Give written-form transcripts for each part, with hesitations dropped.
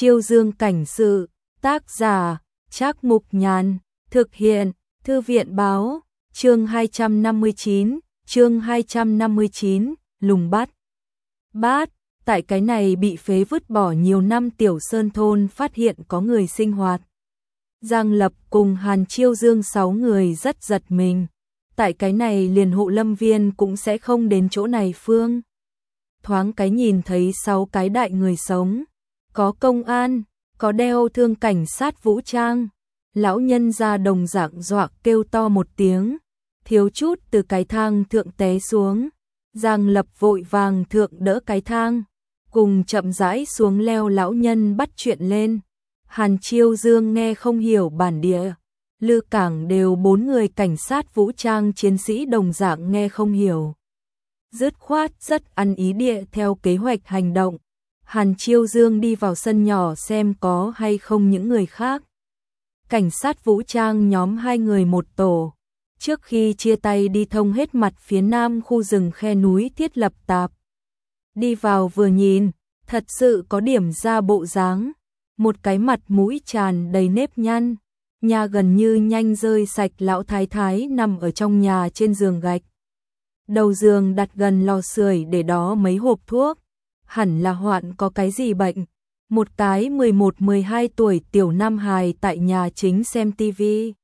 Chiêu Dương cảnh sự, tác giả, Trác Mục Nhàn, thực hiện, Thư viện báo, chương 259, lùng bắt. Tại cái này bị phế vứt bỏ nhiều năm Tiểu Sơn thôn phát hiện có người sinh hoạt. Giang Lập cùng Hàn Chiêu Dương 6 người rất giật mình. Tại cái này liền hộ lâm viên cũng sẽ không đến chỗ này phương. Thoáng cái nhìn thấy 6 cái đại người sống. Có công an, có đeo thương cảnh sát vũ trang. Lão nhân ra đồng dạng dọa kêu to một tiếng. Thiếu chút từ cái thang thượng té xuống. Giang Lập vội vàng thượng đỡ cái thang. Cùng chậm rãi xuống leo lão nhân bắt chuyện lên. Hàn Chiêu Dương nghe không hiểu bản địa. Lư Cảng đều 4 người cảnh sát vũ trang chiến sĩ đồng dạng nghe không hiểu. Dứt khoát rất ăn ý địa theo kế hoạch hành động. Hàn Chiêu Dương đi vào sân nhỏ xem có hay không những người khác. Cảnh sát vũ trang nhóm 2 người một tổ. Trước khi chia tay đi thông hết mặt phía nam khu rừng khe núi thiết lập tạp. Đi vào vừa nhìn, thật sự có điểm ra bộ dáng. Một cái mặt mũi tràn đầy nếp nhăn. Nhà gần như nhanh rơi sạch lão thái thái nằm ở trong nhà trên giường gạch. Đầu giường đặt gần lò sưởi để đó mấy hộp thuốc. Hẳn là hoạn có cái gì bệnh. Một cái 11-12 tuổi tiểu nam hài tại nhà chính xem tivi.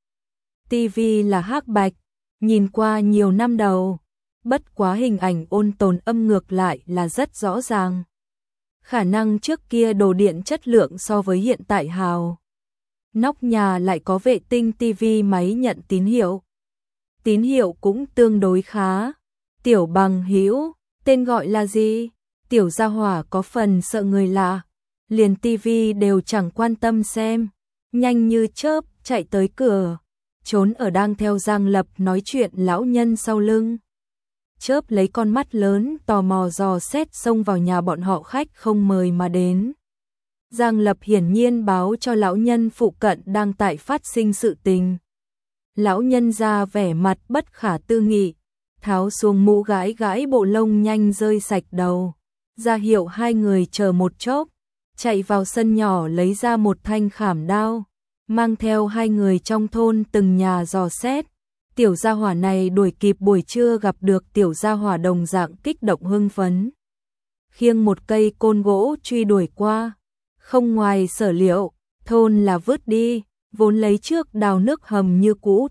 Tivi là hắc bạch, nhìn qua nhiều năm đầu. Bất quá hình ảnh ôn tồn âm ngược lại là rất rõ ràng. Khả năng trước kia đồ điện chất lượng so với hiện tại hào. Nóc nhà lại có vệ tinh tivi máy nhận tín hiệu. Tín hiệu cũng tương đối khá. Tiểu Bằng Hữu, tên gọi là gì? Tiểu gia hỏa có phần sợ người lạ. Liền tivi đều chẳng quan tâm xem. Nhanh như chớp chạy tới cửa. Trốn ở đang theo Giang Lập nói chuyện lão nhân sau lưng. Chớp lấy con mắt lớn tò mò dò xét xông vào nhà bọn họ khách không mời mà đến. Giang Lập hiển nhiên báo cho lão nhân phụ cận đang tại phát sinh sự tình. Lão nhân ra vẻ mặt bất khả tư nghị, tháo xuống mũ gãi gãi bộ lông nhanh rơi sạch đầu. Ra hiệu 2 người chờ một chốc, chạy vào sân nhỏ lấy ra một thanh khảm đao, mang theo 2 người trong thôn từng nhà dò xét. Tiểu gia hỏa này đuổi kịp buổi trưa gặp được tiểu gia hỏa đồng dạng kích động hưng phấn. Khiêng một cây côn gỗ truy đuổi qua. Không ngoài sở liệu, thôn là vứt đi, vốn lấy trước đào nước hầm như cũ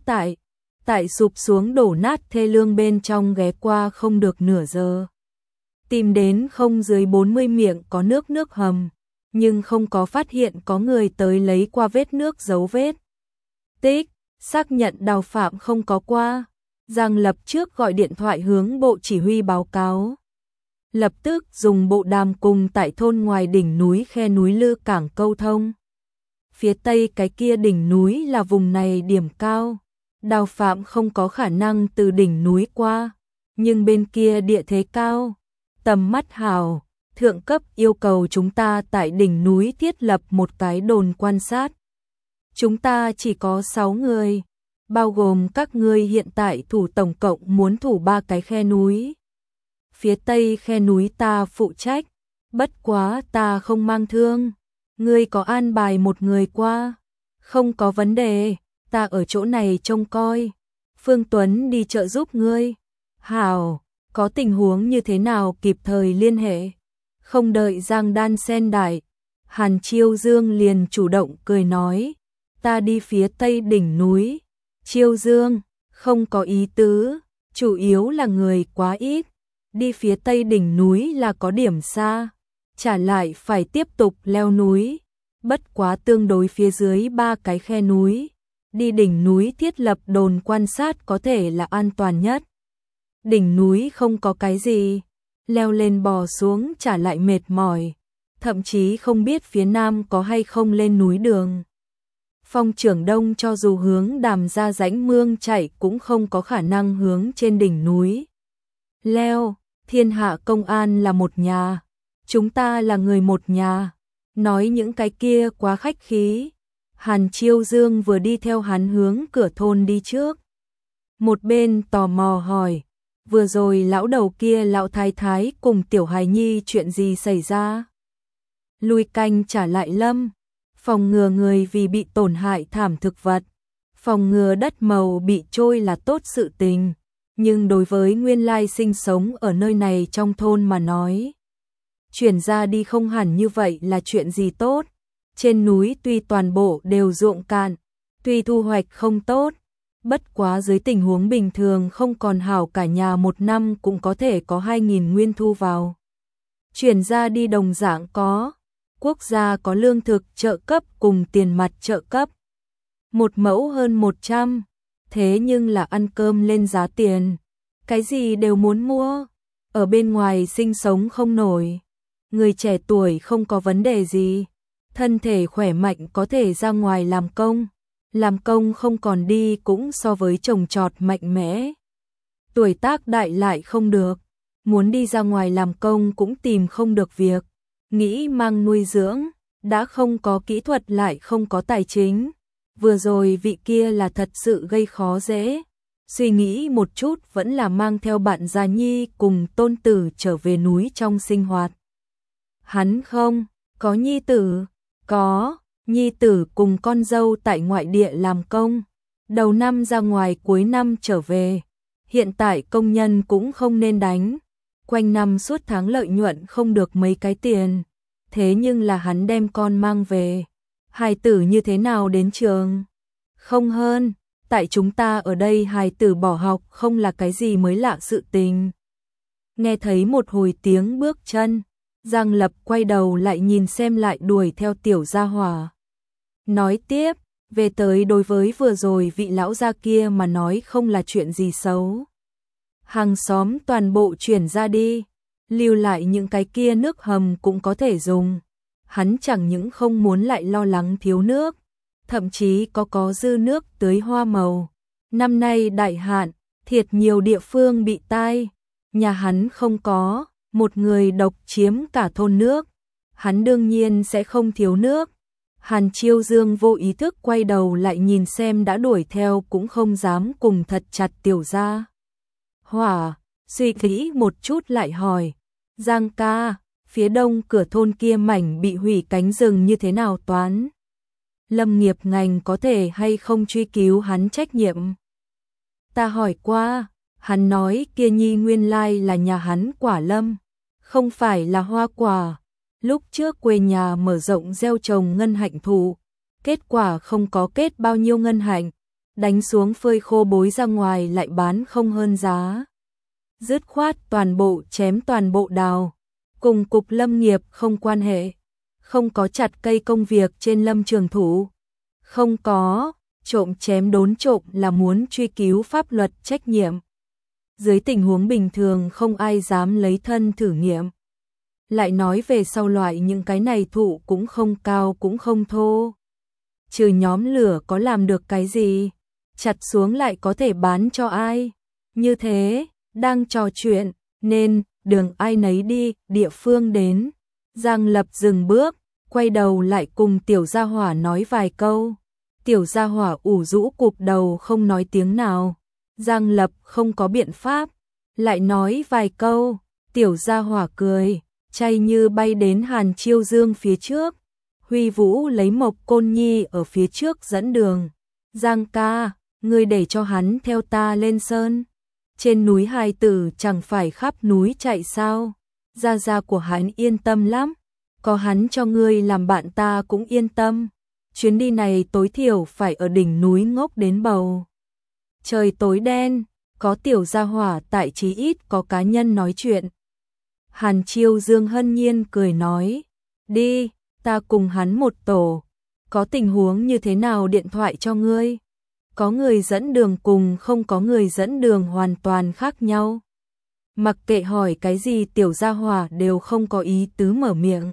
tại sụp xuống đổ nát thê lương bên trong ghé qua không được nửa giờ. Tìm đến không dưới 40 miệng có nước hầm, nhưng không có phát hiện có người tới lấy qua vết nước dấu vết. Tích, xác nhận đào phạm không có qua. Giang Lập trước gọi điện thoại hướng bộ chỉ huy báo cáo. Lập tức dùng bộ đàm cùng tại thôn ngoài đỉnh núi khe núi Lư Cảng câu thông. Phía tây cái kia đỉnh núi là vùng này điểm cao. Đào phạm không có khả năng từ đỉnh núi qua. Nhưng bên kia địa thế cao. Tầm mắt hào, thượng cấp yêu cầu chúng ta tại đỉnh núi thiết lập một cái đồn quan sát. Chúng ta chỉ có 6 người, bao gồm các ngươi hiện tại thủ tổng cộng muốn thủ 3 cái khe núi. Phía tây khe núi ta phụ trách, bất quá ta không mang thương. Ngươi có an bài một người qua? Không có vấn đề, ta ở chỗ này trông coi. Phương Tuấn đi trợ giúp ngươi. Hảo, có tình huống như thế nào kịp thời liên hệ. Không đợi Giang Đan sen đại, Hàn Chiêu Dương liền chủ động cười nói. Ta đi phía tây đỉnh núi. Chiêu Dương, không có ý tứ, chủ yếu là người quá ít. Đi phía tây đỉnh núi là có điểm xa, trả lại phải tiếp tục leo núi. Bất quá tương đối phía dưới 3 cái khe núi. Đi đỉnh núi thiết lập đồn quan sát có thể là an toàn nhất. Đỉnh núi không có cái gì, leo lên bò xuống trả lại mệt mỏi. Thậm chí không biết phía nam có hay không lên núi đường. Phong Trưởng Đông cho dù hướng đàm ra rãnh mương chạy cũng không có khả năng hướng trên đỉnh núi. Leo, thiên hạ công an là một nhà. Chúng ta là người một nhà. Nói những cái kia quá khách khí. Hàn Chiêu Dương vừa đi theo hắn hướng cửa thôn đi trước. Một bên tò mò hỏi. Vừa rồi lão đầu kia lão thái thái cùng tiểu hài nhi chuyện gì xảy ra? lui canh trả lại lâm, phòng ngừa người vì bị tổn hại thảm thực vật, phòng ngừa đất màu bị trôi là tốt sự tình, nhưng đối với nguyên lai sinh sống ở nơi này trong thôn mà nói, chuyển ra đi không hẳn như vậy là chuyện gì tốt. Trên núi tuy toàn bộ đều ruộng cạn, tuy thu hoạch không tốt, bất quá dưới tình huống bình thường không còn hảo cả nhà một năm cũng có thể có 2.000 nguyên thu vào. Chuyển ra đi đồng dạng có, quốc gia có lương thực trợ cấp cùng tiền mặt trợ cấp. Một mẫu hơn 100, thế nhưng là ăn cơm lên giá tiền, cái gì đều muốn mua, ở bên ngoài sinh sống không nổi. Người trẻ tuổi không có vấn đề gì, thân thể khỏe mạnh có thể ra ngoài làm công không còn đi cũng so với trồng trọt mạnh mẽ. Tuổi tác đại lại không được, muốn đi ra ngoài làm công cũng tìm không được việc, nghĩ mang nuôi dưỡng, đã không có kỹ thuật lại không có tài chính. Vừa rồi vị kia là thật sự gây khó dễ, suy nghĩ một chút vẫn là mang theo bạn già nhi cùng tôn tử trở về núi trong sinh hoạt. Hắn không có nhi tử, có nhi tử cùng con dâu tại ngoại địa làm công, đầu năm ra ngoài cuối năm trở về, hiện tại công nhân cũng không nên đánh, quanh năm suốt tháng lợi nhuận không được mấy cái tiền, thế nhưng là hắn đem con mang về, hài tử như thế nào đến trường? Không hơn, tại chúng ta ở đây hài tử bỏ học không là cái gì mới lạ sự tình. Nghe thấy một hồi tiếng bước chân, Giang Lập quay đầu lại nhìn xem lại đuổi theo tiểu gia hỏa. Nói tiếp, về tới đối với vừa rồi vị lão gia kia mà nói không là chuyện gì xấu. Hàng xóm toàn bộ chuyển ra đi, lưu lại những cái kia nước hầm cũng có thể dùng. Hắn chẳng những không muốn lại lo lắng thiếu nước, thậm chí có dư nước tưới hoa màu. Năm nay đại hạn, thiệt nhiều địa phương bị tai, nhà hắn không có, một người độc chiếm cả thôn nước, hắn đương nhiên sẽ không thiếu nước. Hàn Chiêu Dương vô ý thức quay đầu lại nhìn xem đã đuổi theo cũng không dám cùng thật chặt tiểu gia hỏa, suy nghĩ một chút lại hỏi, Giang ca, phía đông cửa thôn kia mảnh bị hủy cánh rừng như thế nào toán? Lâm nghiệp ngành có thể hay không truy cứu hắn trách nhiệm? Ta hỏi qua, hắn nói kia nhi nguyên lai là nhà hắn quả lâm, không phải là hoa quả. Lúc trước quê nhà mở rộng gieo trồng ngân hạnh thụ, kết quả không có kết bao nhiêu ngân hạnh, đánh xuống phơi khô bối ra ngoài lại bán không hơn giá. Dứt khoát toàn bộ chém toàn bộ đào, cùng cục lâm nghiệp không quan hệ, không có chặt cây công việc trên lâm trường thủ, không có, trộm chém đốn trộm là muốn truy cứu pháp luật trách nhiệm. Dưới tình huống bình thường không ai dám lấy thân thử nghiệm. Lại nói về sau loại những cái này thụ cũng không cao cũng không thô. Trừ nhóm lửa có làm được cái gì, chặt xuống lại có thể bán cho ai. Như thế, đang trò chuyện, nên, đường ai nấy đi, địa phương đến. Giang Lập dừng bước, quay đầu lại cùng tiểu gia hỏa nói vài câu. Tiểu gia hỏa ủ rũ cụp đầu không nói tiếng nào. Giang Lập không có biện pháp, lại nói vài câu, tiểu gia hỏa cười, chay như bay đến Hàn Chiêu Dương phía trước. Huy Vũ lấy Mộc Côn Nhi ở phía trước dẫn đường. Giang ca, ngươi để cho hắn theo ta lên sơn. Trên núi hài tử chẳng phải khắp núi chạy sao? Gia gia của hắn yên tâm lắm, có hắn cho ngươi làm bạn ta cũng yên tâm. Chuyến đi này tối thiểu phải ở đỉnh núi ngốc đến bầu. Trời tối đen, có tiểu gia hỏa tại chí ít có cá nhân nói chuyện. Hàn Chiêu Dương hân nhiên cười nói, đi, ta cùng hắn một tổ, có tình huống như thế nào điện thoại cho ngươi. Có người dẫn đường cùng không có người dẫn đường hoàn toàn khác nhau. Mặc kệ hỏi cái gì tiểu gia hỏa đều không có ý tứ mở miệng.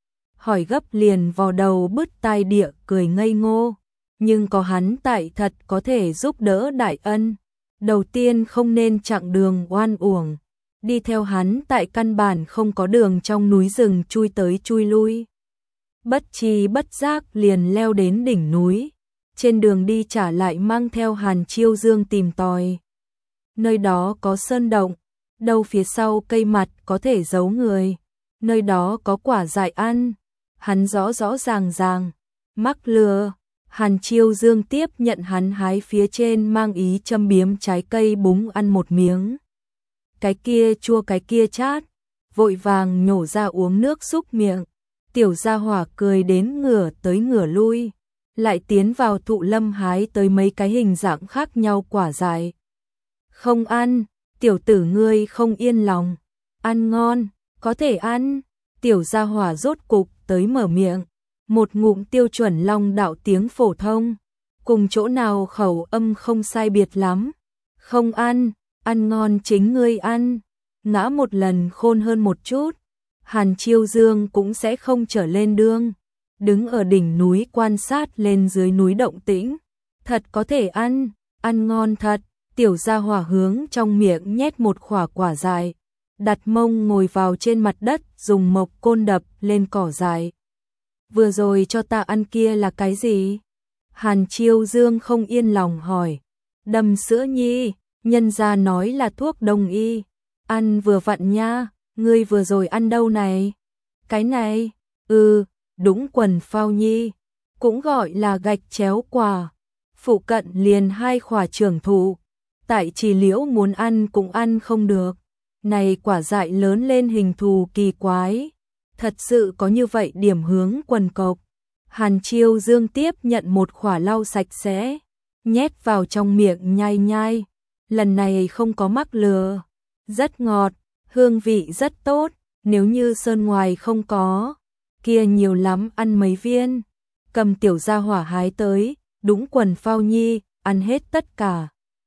Hỏi gấp liền vò đầu bứt tai địa cười ngây ngô. Nhưng có hắn tại thật có thể giúp đỡ đại ân. Đầu tiên không nên chặng đường oan uổng. Đi theo hắn tại căn bản không có đường trong núi rừng chui tới chui lui. Bất chi bất giác liền leo đến đỉnh núi. Trên đường đi trả lại mang theo Hàn Chiêu Dương tìm tòi. Nơi đó có sơn động, đâu phía sau cây mặt có thể giấu người. Nơi đó có quả dại ăn. hắn rõ rõ ràng ràng mắc lừa. Hàn Chiêu Dương tiếp nhận hắn hái phía trên mang ý châm biếm trái cây búng ăn một miếng. Cái kia chua cái kia chát, vội vàng nhổ ra uống nước xúc miệng. Tiểu gia hỏa cười đến ngửa tới ngửa lui, lại tiến vào thụ lâm hái tới mấy cái hình dạng khác nhau quả dại. Không ăn, tiểu tử ngươi không yên lòng, ăn ngon, có thể ăn. Tiểu gia hỏa rốt cục tới mở miệng, một ngụm tiêu chuẩn Long đạo tiếng phổ thông, cùng chỗ nào khẩu âm không sai biệt lắm. Không ăn, ăn ngon chính ngươi ăn, ngã một lần khôn hơn một chút. Hàn Chiêu Dương cũng sẽ không trở lên đương, đứng ở đỉnh núi quan sát lên dưới núi động tĩnh. Thật có thể ăn, ăn ngon thật. Tiểu gia hỏa hướng trong miệng nhét một khỏa quả dại, đặt mông ngồi vào trên mặt đất dùng mộc côn đập lên cỏ dại. Vừa rồi cho ta ăn kia là cái gì? Hàn Chiêu Dương không yên lòng hỏi. Đầm sữa nhi, nhân gia nói là thuốc đông y. Ăn vừa vặn nha, ngươi vừa rồi ăn đâu này? Cái này, đúng quần phao nhi, cũng gọi là gạch chéo quả. Phụ cận liền 2 khỏa trưởng thụ, tại Trì Liễu muốn ăn cũng ăn không được. Này quả dại lớn lên hình thù kỳ quái, thật sự có như vậy điểm hướng quần cộc. Hàn Chiêu Dương tiếp nhận một khỏa lau sạch sẽ, nhét vào trong miệng nhai nhai. Lần này không có mắc lừa, rất ngọt, hương vị rất tốt. Nếu như sơn ngoài không có, kia nhiều lắm ăn mấy viên. Cầm tiểu gia hỏa hái tới, đúng quần phao nhi, ăn hết tất cả.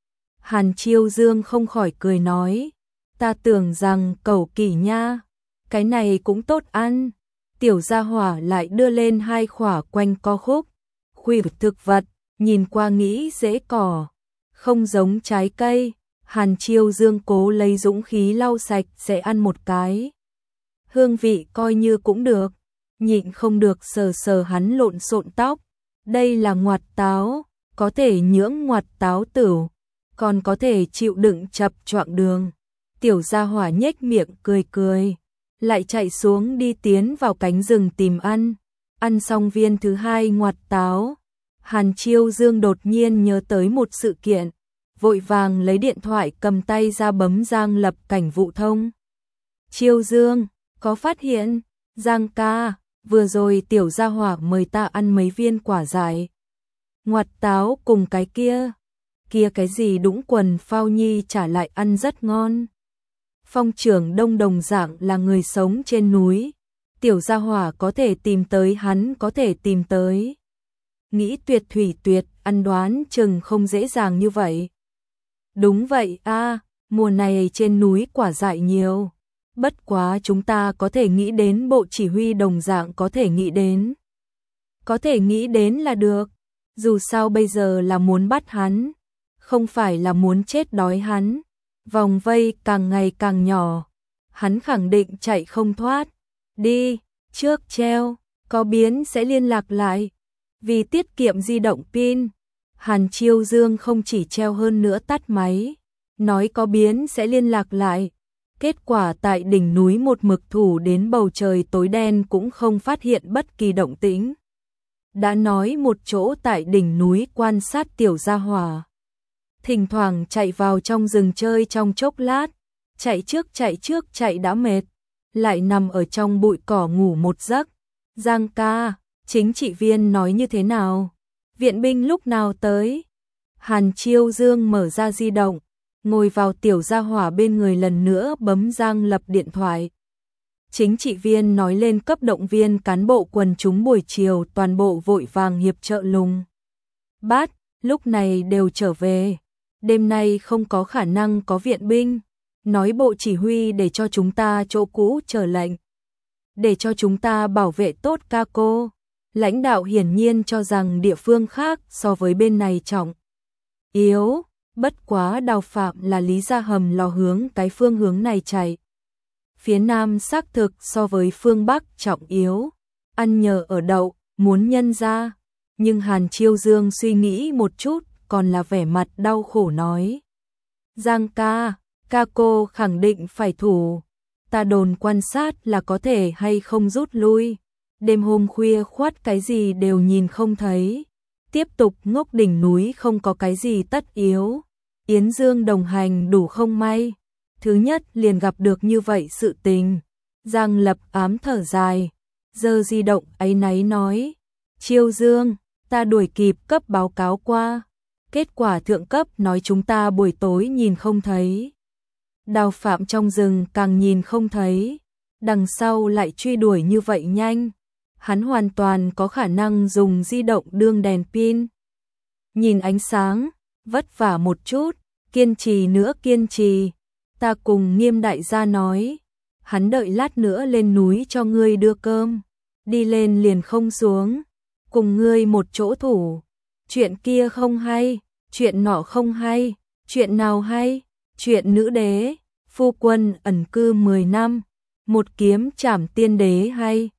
Hàn Chiêu Dương không khỏi cười nói, ta tưởng rằng cẩu kỳ nha, cái này cũng tốt ăn. Tiểu gia hỏa lại đưa lên 2 khỏa quanh co khúc, khuỷu thực vật, nhìn qua nghĩ dễ cỏ, không giống trái cây. Hàn Chiêu Dương cố lấy dũng khí lau sạch sẽ ăn một cái. Hương vị coi như cũng được, nhịn không được sờ sờ hắn lộn xộn tóc. Đây là ngoặt táo, có thể nhưỡng ngoặt táo tửu, còn có thể chịu đựng chập choạng đường. Tiểu gia hỏa nhếch miệng cười cười, lại chạy xuống đi tiến vào cánh rừng tìm ăn. Ăn xong viên thứ 2 ngoặt táo, Hàn Chiêu Dương đột nhiên nhớ tới một sự kiện, vội vàng lấy điện thoại cầm tay ra bấm Giang Lập Cảnh vụ thông. Chiêu Dương, có phát hiện, Giang ca, vừa rồi tiểu gia hỏa mời ta ăn mấy viên quả dại. Ngoặt táo cùng cái kia cái gì đúng quần phao nhi trả lại ăn rất ngon. Phong Trưởng Đông đồng dạng là người sống trên núi, tiểu gia hỏa có thể tìm tới hắn có thể tìm tới. Nghĩ tuyệt thủy tuyệt, ăn đoán chừng không dễ dàng như vậy. Đúng vậy a, mùa này trên núi quả dại nhiều. Bất quá chúng ta có thể nghĩ đến bộ chỉ huy đồng dạng có thể nghĩ đến. Có thể nghĩ đến là được, dù sao bây giờ là muốn bắt hắn, không phải là muốn chết đói hắn. Vòng vây càng ngày càng nhỏ, hắn khẳng định chạy không thoát. Đi, trước treo, có biến sẽ liên lạc lại. Vì tiết kiệm di động pin, Hàn Chiêu Dương không chỉ treo hơn nữa tắt máy, nói có biến sẽ liên lạc lại. Kết quả tại đỉnh núi một mực thủ đến bầu trời tối đen cũng không phát hiện bất kỳ động tĩnh. Đã nói một chỗ tại đỉnh núi quan sát tiểu gia hỏa. Thỉnh thoảng chạy vào trong rừng chơi trong chốc lát, chạy trước chạy đã mệt, lại nằm ở trong bụi cỏ ngủ một giấc. Giang ca, chính trị viên nói như thế nào? Viện binh lúc nào tới? Hàn Chiêu Dương mở ra di động, ngồi vào tiểu gia hỏa bên người lần nữa bấm Giang Lập điện thoại. Chính trị viên nói lên cấp động viên cán bộ quần chúng buổi chiều toàn bộ vội vàng hiệp trợ Lùng Bát, lúc này đều trở về. Đêm nay không có khả năng có viện binh, nói bộ chỉ huy để cho chúng ta chỗ cũ chờ lệnh, để cho chúng ta bảo vệ tốt ca cô. Lãnh đạo hiển nhiên cho rằng địa phương khác so với bên này trọng yếu, bất quá Đào Phạm là lý ra hầm lò hướng cái phương hướng này chạy. Phía Nam xác thực so với phương Bắc trọng yếu, ăn nhờ ở đậu, muốn nhân ra. Nhưng Hàn Chiêu Dương suy nghĩ một chút, còn là vẻ mặt đau khổ nói. Giang ca, ca cô khẳng định phải thủ. Ta đồn quan sát là có thể hay không rút lui. đêm hôm khuya khoắt cái gì đều nhìn không thấy, tiếp tục ngốc đỉnh núi không có cái gì tất yếu. Yến Dương đồng hành đủ không may, thứ nhất liền gặp được như vậy sự tình. Giang Lập ám thở dài, giơ di động áy náy nói, Chiêu Dương, ta đuổi kịp cấp báo cáo qua, kết quả thượng cấp nói chúng ta buổi tối nhìn không thấy. Đào Phạm trong rừng càng nhìn không thấy, đằng sau lại truy đuổi như vậy nhanh, hắn hoàn toàn có khả năng dùng di động đương đèn pin. Nhìn ánh sáng, vất vả một chút, kiên trì nữa kiên trì, ta cùng Nghiêm đại gia nói, hắn đợi lát nữa lên núi cho ngươi đưa cơm, đi lên liền không xuống, cùng ngươi một chỗ thủ, chuyện kia không hay, chuyện nọ không hay, chuyện nào hay, chuyện nữ đế, phu quân ẩn cư 10 năm, một kiếm trảm tiên đế hay.